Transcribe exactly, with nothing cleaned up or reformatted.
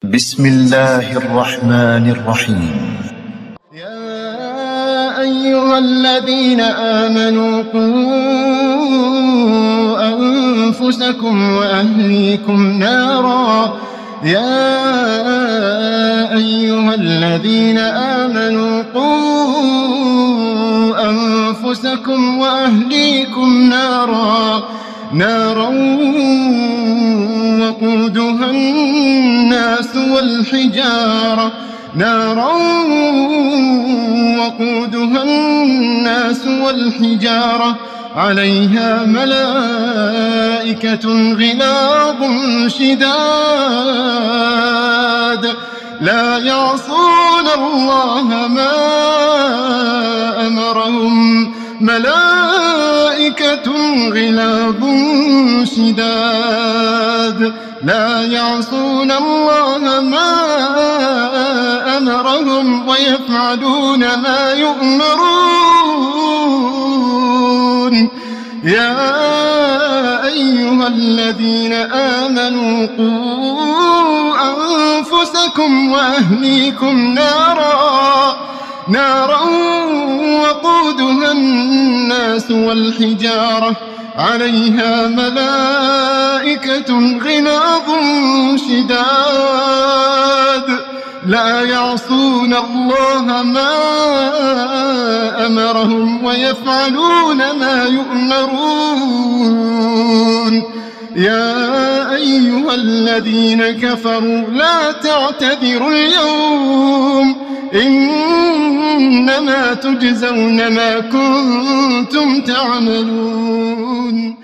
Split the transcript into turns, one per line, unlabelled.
بسم الله الرحمن الرحيم.
يا أيها الذين آمنوا قوا أنفسكم وأهليكم نارا يا أيها الذين آمنوا قوا أنفسكم وأهليكم نارا نارا وقودها الناس والحجارة نارا وقودها الناس والحجارة عليها ملائكة غلاظ شداد لا يعصون الله ما أمرهم ملائكة غلاظ شداد لا يعصون الله ما أمرهم ويفعلون ما يؤمرون. يا أيها الذين آمنوا قوا أنفسكم وأهليكم نارا نارا وقودها الناس والحجارة عليها ملائكة غلاظ شداد لا يعصون الله ما أمرهم ويفعلون ما يؤمرون. يا أيها الذين كفروا لا تعتذروا اليوم إنما تجزون ما كنتم تعملون.